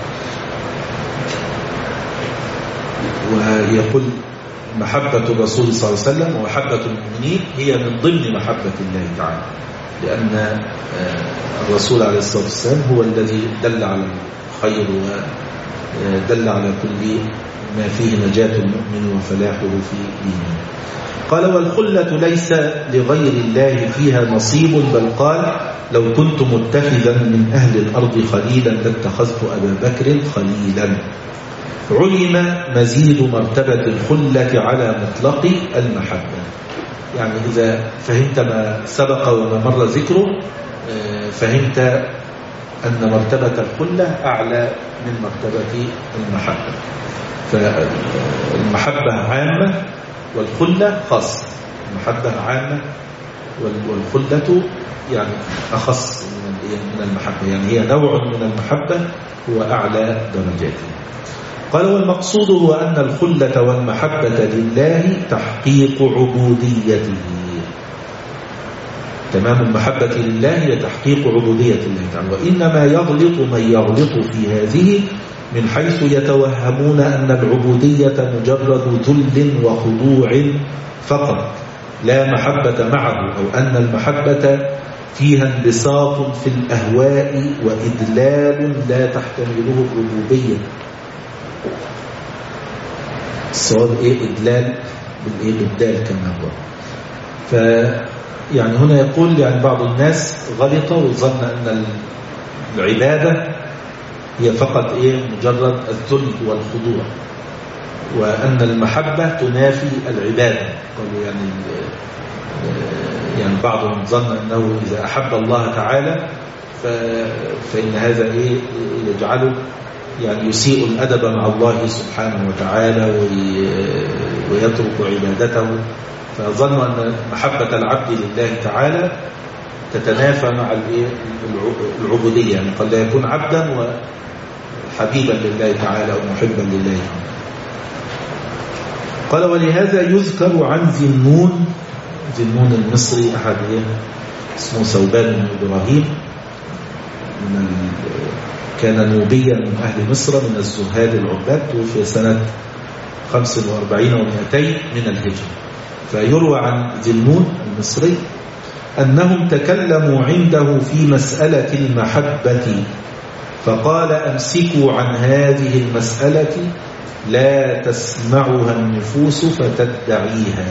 ويقول محبة الرسول صلى الله عليه وسلم ومحبة المؤمنين هي من ضمن محبة الله تعالى، لأن الرسول عليه الصلاة والسلام هو الذي دل على الخير ودل على كل ما فيه نجاة المؤمن وفلاحه في دينه. قال والخلة ليس لغير الله فيها نصيب، بل قال لو كنت متخذا من أهل الأرض خليلا لاتخذت أبا بكر خليلا. علم مزيد مرتبة الخلة على مطلق المحبة، يعني إذا فهمت ما سبق وما مر ذكره فهمت أن مرتبة الخلة أعلى من مرتبة المحبة. فالمحبة عامة والخلة خاصة، المحبة عامة والخلة يعني أخص من المحبة، يعني هي نوع من المحبة هو أعلى درجاته. قال والمقصود هو أن الخلة والمحبة لله تحقيق عبوديته، تمام المحبة لله هي تحقيق عبودية الله تعالى. وإنما يغلط من يغلط في هذه من حيث يتوهمون أن العبودية مجرد ذل وخضوع فقط لا محبة معه، أو أن المحبة فيها انبساط في الأهواء وإدلال لا تحتمله الربوبية. الصواب إيه؟ إدلال بالإيه؟ بالدال كما هو. ف يعني هنا يقول يعني بعض الناس غلط وظن أن العبادة هي فقط إيه؟ مجرد الذل والخضوع، وأن المحبة تنافي العبادة. قالوا يعني يعني بعضهم ظن أنه إذا أحب الله تعالى فإن هذا إيه؟ يجعله يعني يسيء الأدب مع الله سبحانه وتعالى ويترك عبادته، فظنوا أن محبة العبد لله تعالى تتنافى مع العبودية، يعني قد لا يكون عبدا وحبيبا لله تعالى أو محبا لله. قال ولهذا يذكر عن ذي النون، ذي النون المصري أحد اسمه ثوبان بن إبراهيم، من كان نوبيا من أهل مصر من الزهاد العباد، توفي سنة خمس وأربعين ومئتين من الهجرة. فيروى عن ذي النون المصري أنهم تكلموا عنده في مسألة المحبة فقال أمسكوا عن هذه المسألة لا تسمعها النفوس فتدعيها.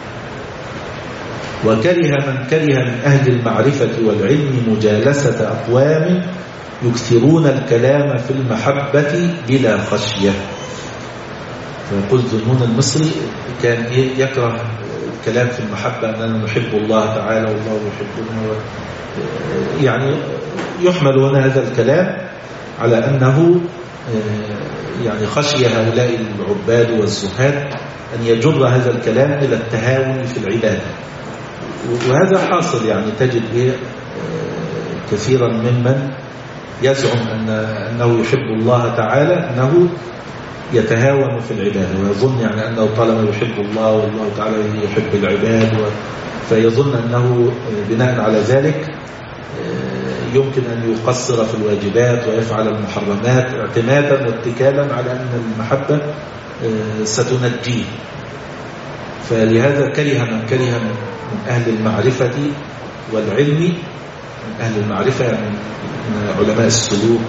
وكره من كره من أهل المعرفة والعلم مجالسة أقوام يكثرون الكلام في المحبة بلا خشية. فيقول ذو النون المصري كان يكره الكلام في المحبة، أننا نحب الله تعالى والله يحبنا، يعني يحمل هنا هذا الكلام على أنه يعني خشي هؤلاء العباد والزهاد أن يجر هذا الكلام إلى التهاون في العبادة. وهذا حاصل، يعني تجد إيه كثيرا ممن يزعم أن أنه يحب الله تعالى أنه يتهاون في العبادة، ويظن يعني أنه طالما يحب الله والله تعالى يحب العباد، فيظن أنه بناء على ذلك يمكن أن يقصر في الواجبات ويفعل المحرمات اعتمادا واتكالا على أن المحبة ستنجيه. فلهذا كره من كره من أهل المعرفة والعلم، من أهل المعرفة يعني من علماء السلوك،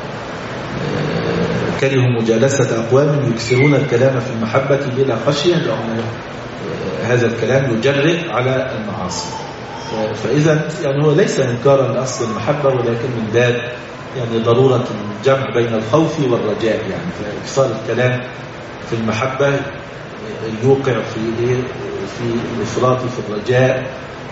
وكرهوا مجالسة أقوام يكثرون الكلام في المحبة بلا خشية، لأن هذا الكلام يجرئ على المعاصي. فإذا يعني هو ليس إنكارا لأصل المحبة، ولكن من باب يعني ضرورة الجمع بين الخوف والرجاء. يعني فإكثار الكلام في المحبة يوقع في في الإفراط في الرجاء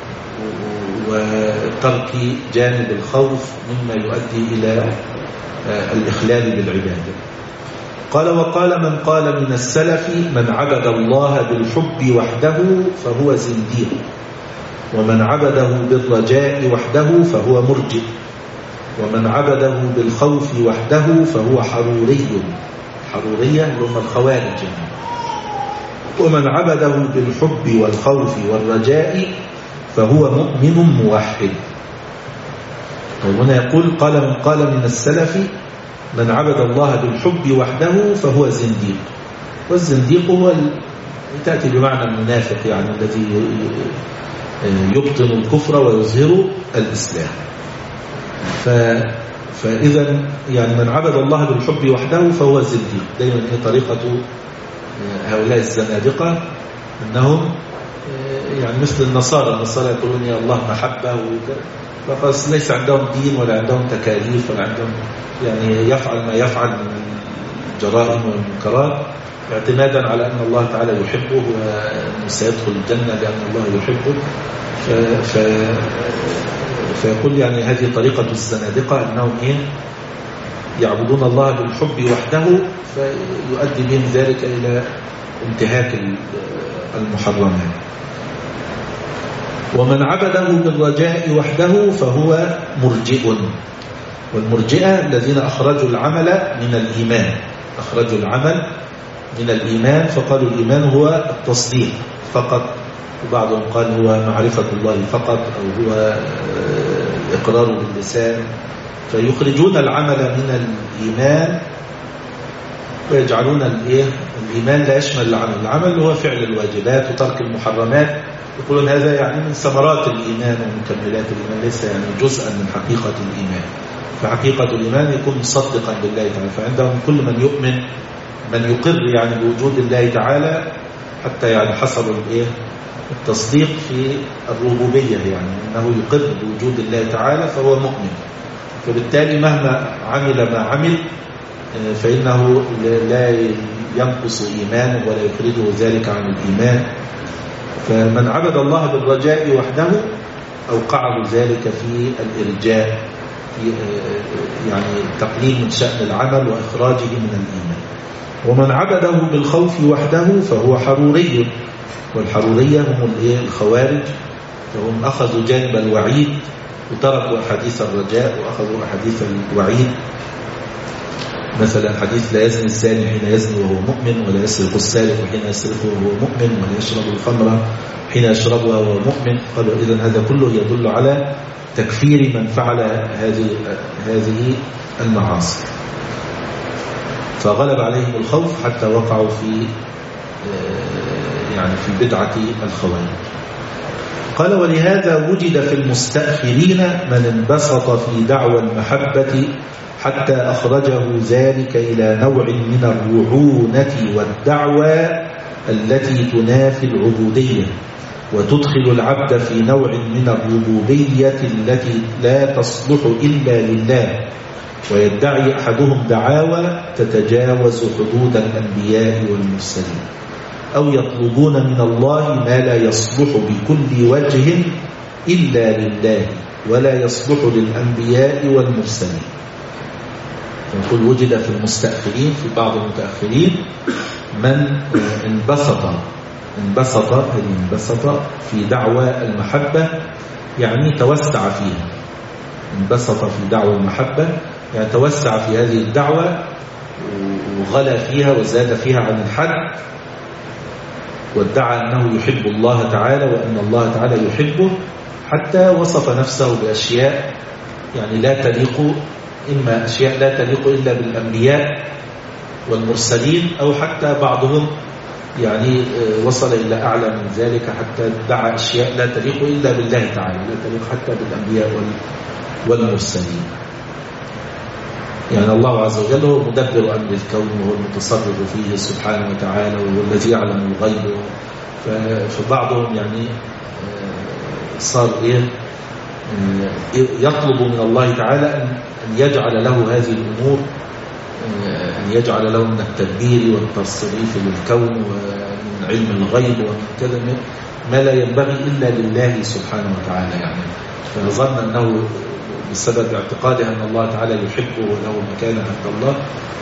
وترك جانب الخوف مما يؤدي إلى الإخلال بالعبادة. قال وقال من قال من السلف من عبد الله بالحب وحده فهو زنديق، ومن عبده بالرجاء وحده فهو مرجئ، ومن عبده بالخوف وحده فهو حروري، حرورية هم الخوارج، ومن عبده بالحب والخوف والرجاء فهو مؤمن موحد. وهنا يقول قال من قال من السلف من عبد الله بالحب وحده فهو زنديق. والزنديق هو تأتي بمعنى المنافق، يعني الذي يبطن الكفر ويظهر الإسلام. ف... فإذا يعني من عبد الله بالحب وحده فهو زنديق. دائما هي طريقة هؤلاء الزنادقة أنهم يعني مثل النصارى، النصارى يقولون يا الله محبة، فقص ليس عندهم دين ولا عندهم تكاليف ولا عندهم يعني يفعل ما يفعل من الجرائم والمنكرات اعتمادا على أن الله تعالى يحبه وأنه سيدخل الجنة لأن الله يحبه. ف... ف... فيقول يعني هذه طريقة الزنادقة أنهم إيه يعبدون الله بالحب وحده، فيؤدي بهم ذلك إلى انتهاك المحرمات. ومن عبده بالرجاء وحده فهو مرجئ. والمرجئة الذين أخرجوا العمل من الإيمان، أخرجوا العمل من الإيمان، فقالوا الإيمان هو التصديق فقط وبعضهم قال هو معرفة الله فقط أو هو إقرار باللسان، فيخرجون العمل من الإيمان ويجعلون الإيمان لا يشمل العمل. العمل هو فعل الواجبات وترك المحرمات، يقولون هذا يعني من ثمرات الإيمان ومكملات الإيمان، ليس يعني جزءا من حقيقة الإيمان. فحقيقة الإيمان يكون مصدقا بالله تعالى، فعندهم كل من يؤمن من يقر يعني بوجود الله تعالى، حتى يعني حصلوا الايه التصديق في الربوبية، يعني أنه يقر بوجود الله تعالى فهو مؤمن. فبالتالي مهما عمل ما عمل فإنه لا ينقص إيمانه ولا يخرجه ذلك عن الإيمان. فمن عبد الله بالرجاء وحده أوقعه ذلك في الإرجاء، في يعني تقليل من شأن العمل وإخراجه من الإيمان. ومن عبده بالخوف وحده فهو حروري، والحرورية هم الخوارج، فهم أخذوا جانب الوعيد وتركوا أحاديث الرجاء وأخذوا أحاديث الوعيد. مثلا حديث لا يزني الزاني حين يزني وهو مؤمن، ولا يسرق السارق حين يسرق وهو مؤمن، ولا يشرب الخمر حين يشربها وهو مؤمن. قالوا إذن هذا كله يدل على تكفير من فعل هذه هذه المعاصي، فغلب عليهم الخوف حتى وقعوا في يعني في بدعة الخوارج. قال ولهذا وجد في المستأخرين من انبسط في دعوى المحبة حتى أخرجه ذلك إلى نوع من الرعونة والدعوى التي تنافي العبودية وتدخل العبد في نوع من الربوبية التي لا تصلح إلا لله، ويدعي أحدهم دعاوى تتجاوز حدود الأنبياء والمرسلين، أو يطلبون من الله ما لا يصلح بكل وجه إلا لله ولا يصلح للأنبياء والمرسلين. نقول وجد في المستأخرين، في بعض المتأخرين من انبسط انبسط انبسط في دعوى المحبة، يعني توسع فيها. انبسط في دعوى المحبة يعني توسع في هذه الدعوة وغلى فيها وزاد فيها عن الحد، وادعى أنه يحب الله تعالى وأن الله تعالى يحبه، حتى وصف نفسه بأشياء يعني لا تليق، إما أشياء لا تليق إلا بالأنبياء والمرسلين، أو حتى بعضهم يعني وصل إلى أعلى من ذلك حتى ادعى أشياء لا تليق إلا بالله تعالى، لا تليق حتى بالأنبياء والمرسلين. يعني الله عز وجل هو مدبر أمر الكون وهو المتصرف فيه سبحانه وتعالى وهو الذي يعلم الغيب. فبعضهم يعني صار إيه يطلب من الله تعالى أن يجعل له هذه الأمور، أن يجعل له من التدبير والتصريف للكون ومن علم الغيب ومن كذا ما لا ينبغي إلا لله سبحانه وتعالى. يعني فظن أنه بسبب اعتقاده أن الله تعالى يحبه وله مكانة عند الله،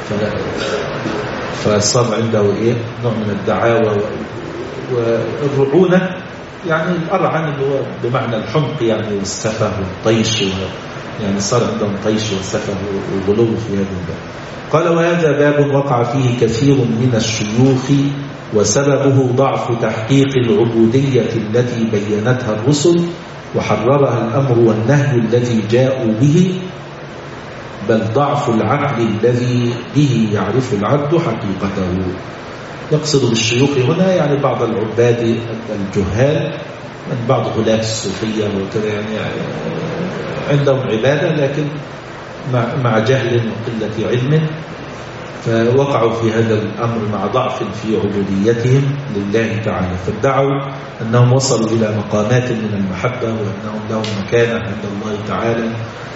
فصار عنده إيه نوع من الدعاوى والرعونة، يعني الأرعن اللي هو بمعنى الحمق يعني والسفه والطيش، يعني صار عندهم طيش والسفه وغلو في هذا الباب. قال وهذا باب وقع فيه كثير من الشيوخ، وسببه ضعف تحقيق العبودية التي بينتها الرسل وحررها الأمر والنهي الذي جاءوا به، بل ضعف العقل الذي به يعرف العبد حقيقته. يقصد بالشيوخ هنا يعني بعض العباد الجهال من بعض غلاة الصوفية وكذا، يعني عندهم عبادة لكن مع جهل وقلة علم، فوقعوا في هذا الأمر مع ضعف في عبوديتهم لله تعالى، فادعوا أنهم وصلوا إلى مقامات من المحبة وأنهم لهم مكانة عند الله تعالى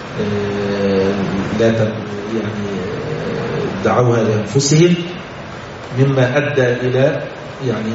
لا يعني دعوها لأنفسهم، مما أدى إلى يعني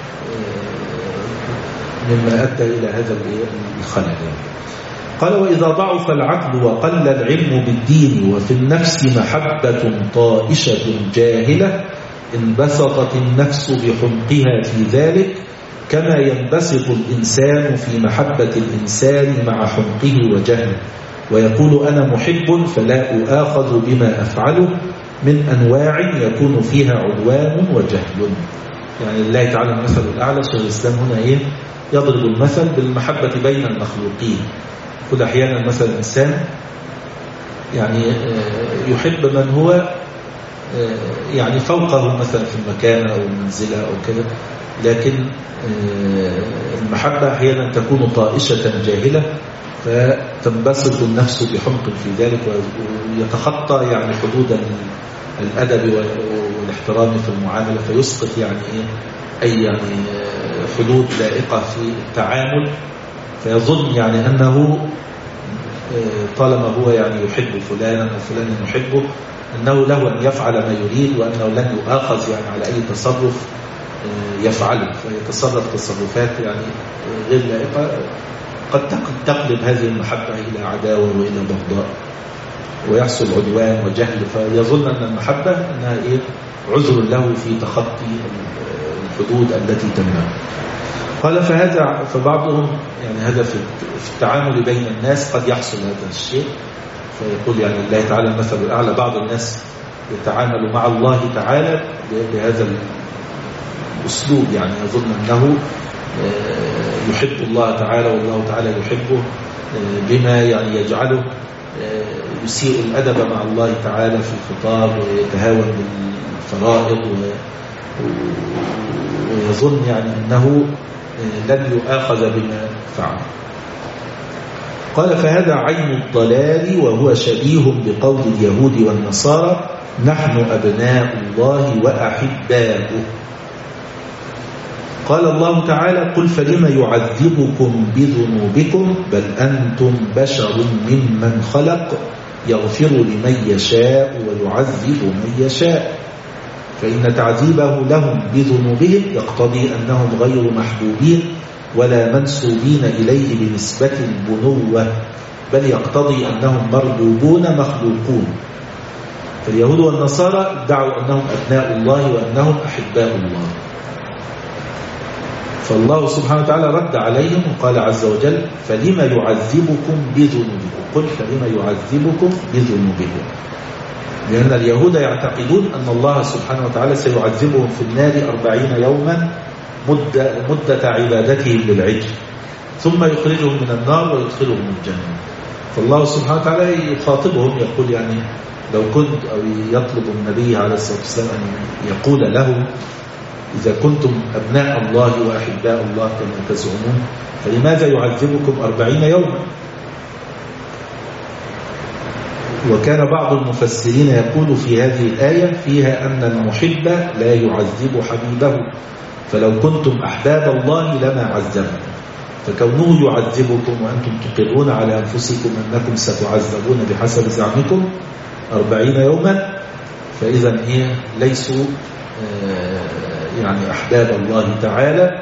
مما أدى إلى هذا الخلل. قال وإذا ضعف العقل وقل العلم بالدين وفي النفس محبة طائشة جاهلة انبسطت النفس بحمقها في ذلك، كما ينبسط الإنسان في محبة الإنسان مع حمقه وجهله، ويقول أنا محب فلا أؤاخذ بما أفعله من أنواع يكون فيها عدوان وجهل. يعني الله تعالى المثل الأعلى. شيخ الإسلام هنا إيه يضرب المثل بالمحبة بين المخلوقين. كل أحيانا مثلا الإنسان يعني يحب من هو يعني فوقه مثلا في المكان أو المنزلة أو كذا، لكن المحبة أحيانا تكون طائشة جاهلة فتنبسط النفس بحمق في ذلك ويتخطى يعني حدود الأدب والاحترام في المعاملة، فيسقط يعني أي يعني حدود لائقة في التعامل، فيظن يعني أنه طالما هو يعني يحب فلانا أو فلان يحبه أنه له أن يفعل ما يريد، وأنه لن يؤاخذ يعني على أي تصرف يفعله، فيتصرف تصرفات يعني غير لائقة قد تقلب هذه المحبة إلى عداوة وإلى بغضاء ويحصل عدوان وجهل، فيظن أن المحبة أنها إيه عذر له في تخطي الحدود التي تمنعه. قال فهذا فبعضهم يعني هذا في التعامل بين الناس قد يحصل هذا الشيء، فيقول يعني الله تعالى المثل الأعلى، بعض الناس يتعامل مع الله تعالى بهذا الأسلوب، يعني يظن أنه يحب الله تعالى والله تعالى يحبه بما يعني يجعله يسيء الأدب مع الله تعالى في الخطاب ويتهاون بالفرائض ويظن يعني أنه لن يؤاخذ بما فعل. قال فهذا عين الضلال، وهو شبيه بقول اليهود والنصارى نحن أبناء الله وأحباؤه. قال الله تعالى قل فلم يعذبكم بذنوبكم بل أنتم بشر ممن خلق يغفر لمن يشاء ويعذب من يشاء، فإن تعذيبه لهم بذنوبهم يقتضي أنهم غير محبوبين ولا منسوبين إليه بنسبة البنوة، بل يقتضي أنهم مربوبون مخلوقون. فاليهود والنصارى ادعوا أنهم أبناء الله وأنهم أحباء الله، فالله سبحانه وتعالى رد عليهم وقال عز وجل فلما يعذبكم بذنوبكم، قل فلما يعذبكم بذنوبكم، لأن اليهود يعتقدون أن الله سبحانه وتعالى سيعذبهم في النار أربعين يوما مدة, مدة عبادتهم للعجل، ثم يخرجهم من النار ويدخلهم الجنة. فالله سبحانه وتعالى يخاطبهم يقول يعني لو كنت أو يطلب النبي عليه الصلاة والسلام أن يقول لهم إذا كنتم أبناء الله وأحباء الله كما تزعمون فلماذا يعذبكم أربعين يوما؟ وكان بعض المفسرين يقول في هذه الآية فيها أن المحب لا يعذب حبيبه، فلو كنتم أحباب الله لما عذبكم، فكونه يعذبكم وأنتم تقرون على أنفسكم أنكم ستعذبون بحسب زعمكم أربعين يوما، فإذا هي ليسوا يعني أحباب الله تعالى،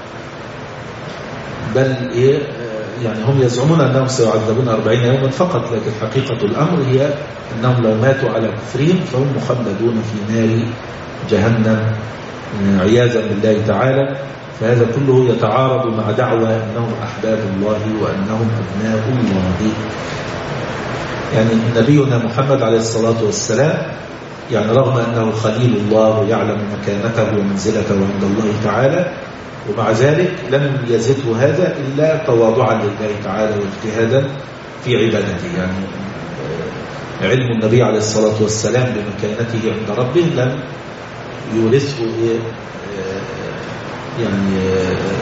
بل إيه يعني هم يزعمون أنهم سيعذبون أربعين يوما فقط، لكن حقيقة الأمر هي أنهم لو ماتوا على كفرهم فهم مخلدون في نار جهنم عياذا بالله تعالى. فهذا كله يتعارض مع دعوى أنهم أحباب الله وأنهم أبناء الله. يعني نبينا محمد عليه الصلاة والسلام يعني رغم أنه خليل الله ويعلم مكانته ومنزلته عند الله تعالى، ومع ذلك لم يزده هذا إلا تواضعا لله تعالى واجتهادا في عبادته. يعني علم النبي عليه الصلاة والسلام بمكانته عند ربه لم يورثه يعني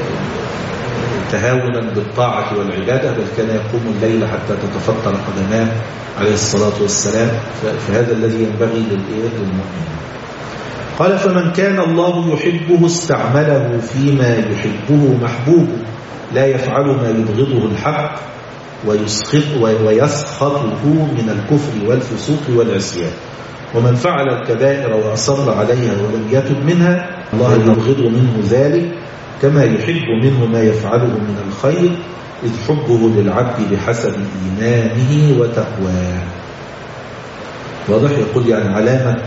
تهاونا بالطاعة والعبادة، بل كان يقوم الليل حتى تتفطر قدماه عليه الصلاة والسلام، فهذا الذي ينبغي للمؤمن. قال فمن كان الله يحبه استعمله فيما يحبه محبوبه، لا يفعل ما يبغضه الحق ويسخط ويسخطه من الكفر والفسوق والعصيان. ومن فعل الكبائر وأصر عليها ولم يتب منها الله يبغض منه ذلك كما يحب منه ما يفعله من الخير، إذ حبه للعبد بحسب إيمانه وتقواه. واضح؟ يقول يعني علامة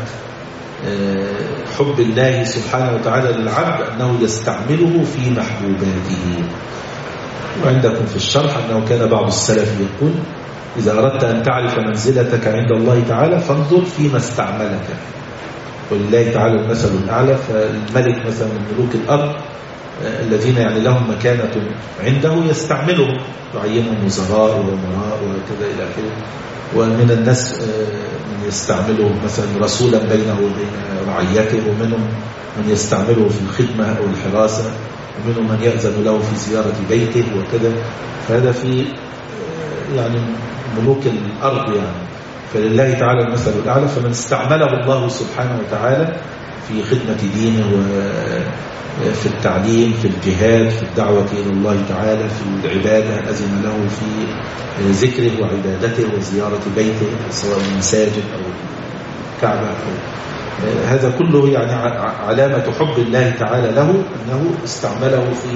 حب الله سبحانه وتعالى للعبد أنه يستعمله في محبوباته. وعندكم في الشرح أنه كان بعض السلف يقول إذا أردت أن تعرف منزلتك عند الله تعالى فانظر فيما استعملك. ولله تعالى المثل الأعلى، فالملك مثلا من ملوك الأرض الذين يعني لهم مكانة عنده يستعملهم، يعينهم وزراء وأمراء وكذا إلى آخره. ومن الناس من يستعمله مثلا رسولا بينه وبين رعيته، ومنهم من يستعمله في الخدمة أو الحراسة، ومنهم من يأذن له في زيارة بيته وكذا. فهذا في يعني ملوك الأرض يعني. فلله تعالى المثل الأعلى. فمن استعمله الله سبحانه وتعالى في خدمة دينه وفي التعليم، في الجهاد، في الدعوة إلى الله تعالى، في العبادة، أذن له في ذكره وعبادته وزيارة بيته سواء المساجد أو الكعبة أو هذا كله يعني علامة حب الله تعالى له، أنه استعمله في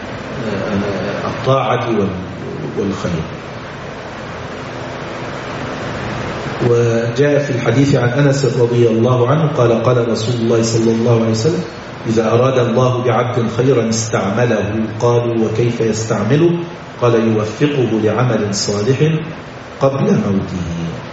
الطاعة والخير. وجاء في الحديث عن أنس رضي الله عنه قال قال رسول الله صلى الله عليه وسلم: إذا أراد الله بعبد خيرا استعمله. قالوا: وكيف يستعمله؟ قال: يوفقه لعمل صالح قبل موته.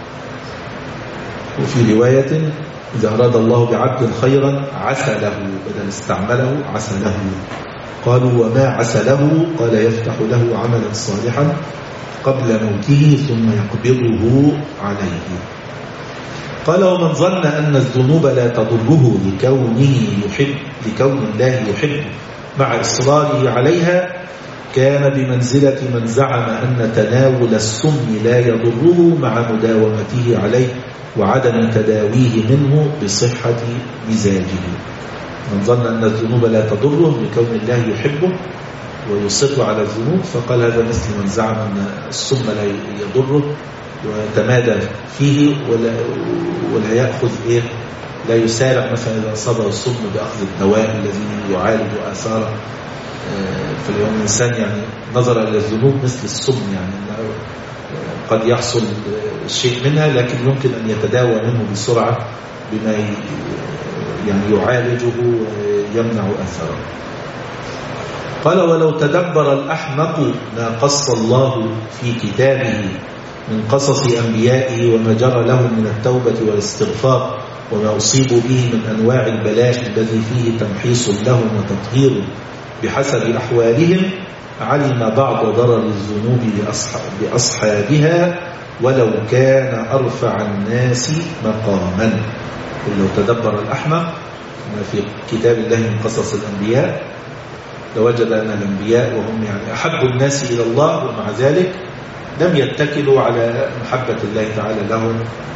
وفي رواية: إذا أراد الله بعبد خيرا عسله، بدل استعمله عسله. قالوا: وما عسله؟ قال: يفتح له عملا صالحا قبل موته ثم يقبضه عليه. قال: ومن ظن أن الذنوب لا تضره لكونه يحب لكون الله يحب مع إصراره عليها كان بمنزلة من زعم أن تناول السم لا يضره مع مداومته عليه وعدم تداويه منه بصحة مزاجه. من ظن أن الذنوب لا تضره لكون الله يحبه ويصر على الذنوب، فقال هذا مثل من زعم أن السم لا يضره وتمادى فيه ولا, ولا يأخذ إيه لا يسارع مثلا إذا أصابه السم بأخذ الدواء الذي يعالج آثاره. فاليوم الإنسان يعني نظر إلى الذنوب مثل السم، يعني قد يحصل شيء منها لكن يمكن أن يتداوى منه بسرعة بما يعني يعالجه ويمنع أثره. قال: ولو تدبر الأحمق ما قص الله في كتابه من قصص أنبيائه وما جرى لهم من التوبة والاستغفار وما أصيبوا به من أنواع البلاء الذي فيه تمحيص لهم وتطهير بحسب أحوالهم، علم بعض ضرر الذنوب بأصحابها ولو كان أرفع الناس مقاما. ولو تدبر الأحمق ما في كتاب الله من قصص الأنبياء لوجد أن الأنبياء وهم يعني أحب الناس إلى الله ومع ذلك لم يتكلوا على محبة الله تعالى لهم،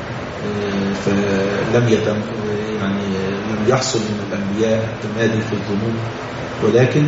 فلم يتم يعني لم يحصل من الأنبياء التمادي في الذنوب، ولكن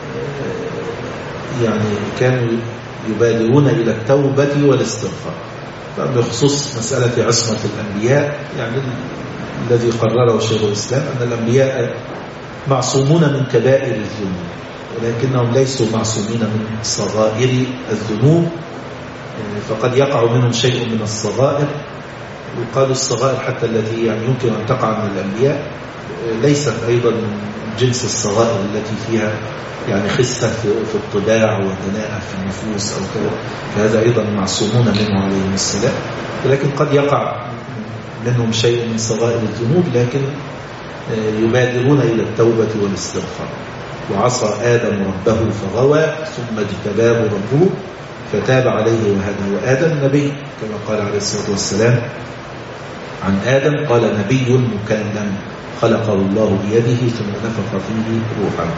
يعني كانوا يبادرون إلى التوبة والاستغفار. بخصوص مسألة عصمة الأنبياء يعني الذي قرره شيخ الإسلام أن الأنبياء معصومون من كبائر الذنوب ولكنهم ليسوا معصومين من صغائر الذنوب، فقد يقع منهم شيء من الصغائر. وقالوا الصغائر حتى التي يعني يمكن أن تقع من الأنبياء ليست أيضا من جنس الصغائر التي فيها يعني خسة في الطباع ودناءة في النفوس أو كذا، فهذا أيضا معصومون منه عليهم السلام. ولكن قد يقع منهم شيء من صغائر الذنوب لكن يبادرون إلى التوبة والاستغفار. وعصى آدم ربه فغوى ثم اجتباه ربه فتاب عليه وهدى. وآدم نبي كما قال عليه الصلاة والسلام عن آدم قال: نبي مكلم خلقه الله بيده ثم نفخ فيه روحا.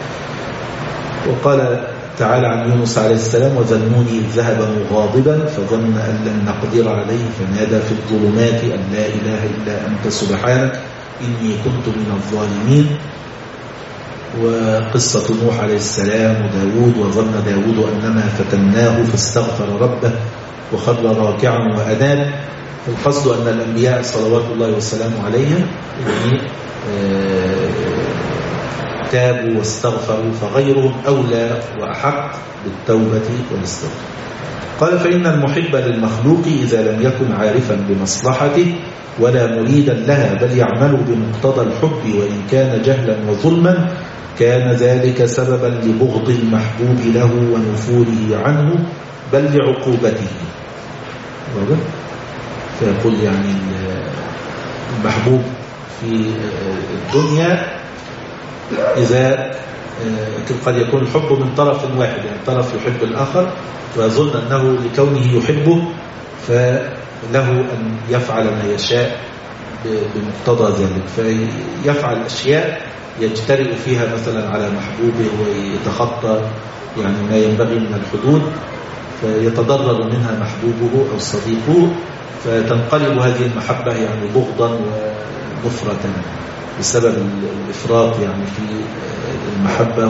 وقال تعالى عن يونس عليه السلام: وذنون إذ ذهب مغاضبا فظن أن لن نقدر عليه فنادى في الظلمات أن لا إله إلا أنت سبحانك إني كنت من الظالمين. وقصة نوح عليه السلام وداود: وظن داود أنما فتناه فاستغفر ربه وخر راكعا وأناب. القصد أن الأنبياء صلوات الله والسلام عليهم يعني تابوا واستغفروا، فغيرهم أولى وأحق بالتوبة والاستغفار. قال: فإن المحب للمخلوق إذا لم يكن عارفا بمصلحته ولا مريدا لها بل يعمل بمقتضى الحب وإن كان جهلا وظلما كان ذلك سببا لبغض المحبوب له ونفوره عنه بل لعقوبته. فيقول يعني المحبوب في الدنيا إذا لكن قد يكون الحب من طرف واحد، يعني طرف يحب الآخر ويظن أنه لكونه يحبه فله أن يفعل ما يشاء بمقتضى ذلك، فيفعل أشياء يجترئ فيها مثلا على محبوبه ويتخطى يعني ما ينبغي من الحدود، فيتضرر منها محبوبه أو صديقه، فتنقلب هذه المحبة يعني بغضا ونفرة بسبب الإفراط يعني في المحبة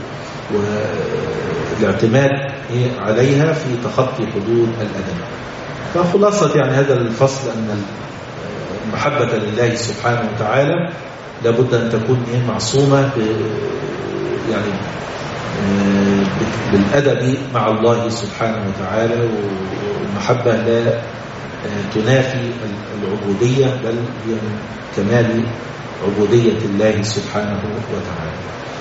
والاعتماد عليها في تخطي حدود الأدب. فخلاصة يعني هذا الفصل أن المحبة لله سبحانه وتعالى لابد أن تكون معصومة يعني بالأدب مع الله سبحانه وتعالى، والمحبة لا تنافي العبودية بل هي من كمال عبودية الله سبحانه وتعالى.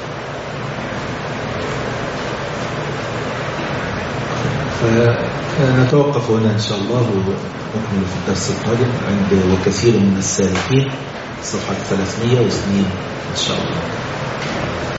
فنتوقف هنا إن شاء الله ونكمل في الدرس القادم عند وكثير من السالكين صفحة ثلاثمائة واثنين إن شاء الله.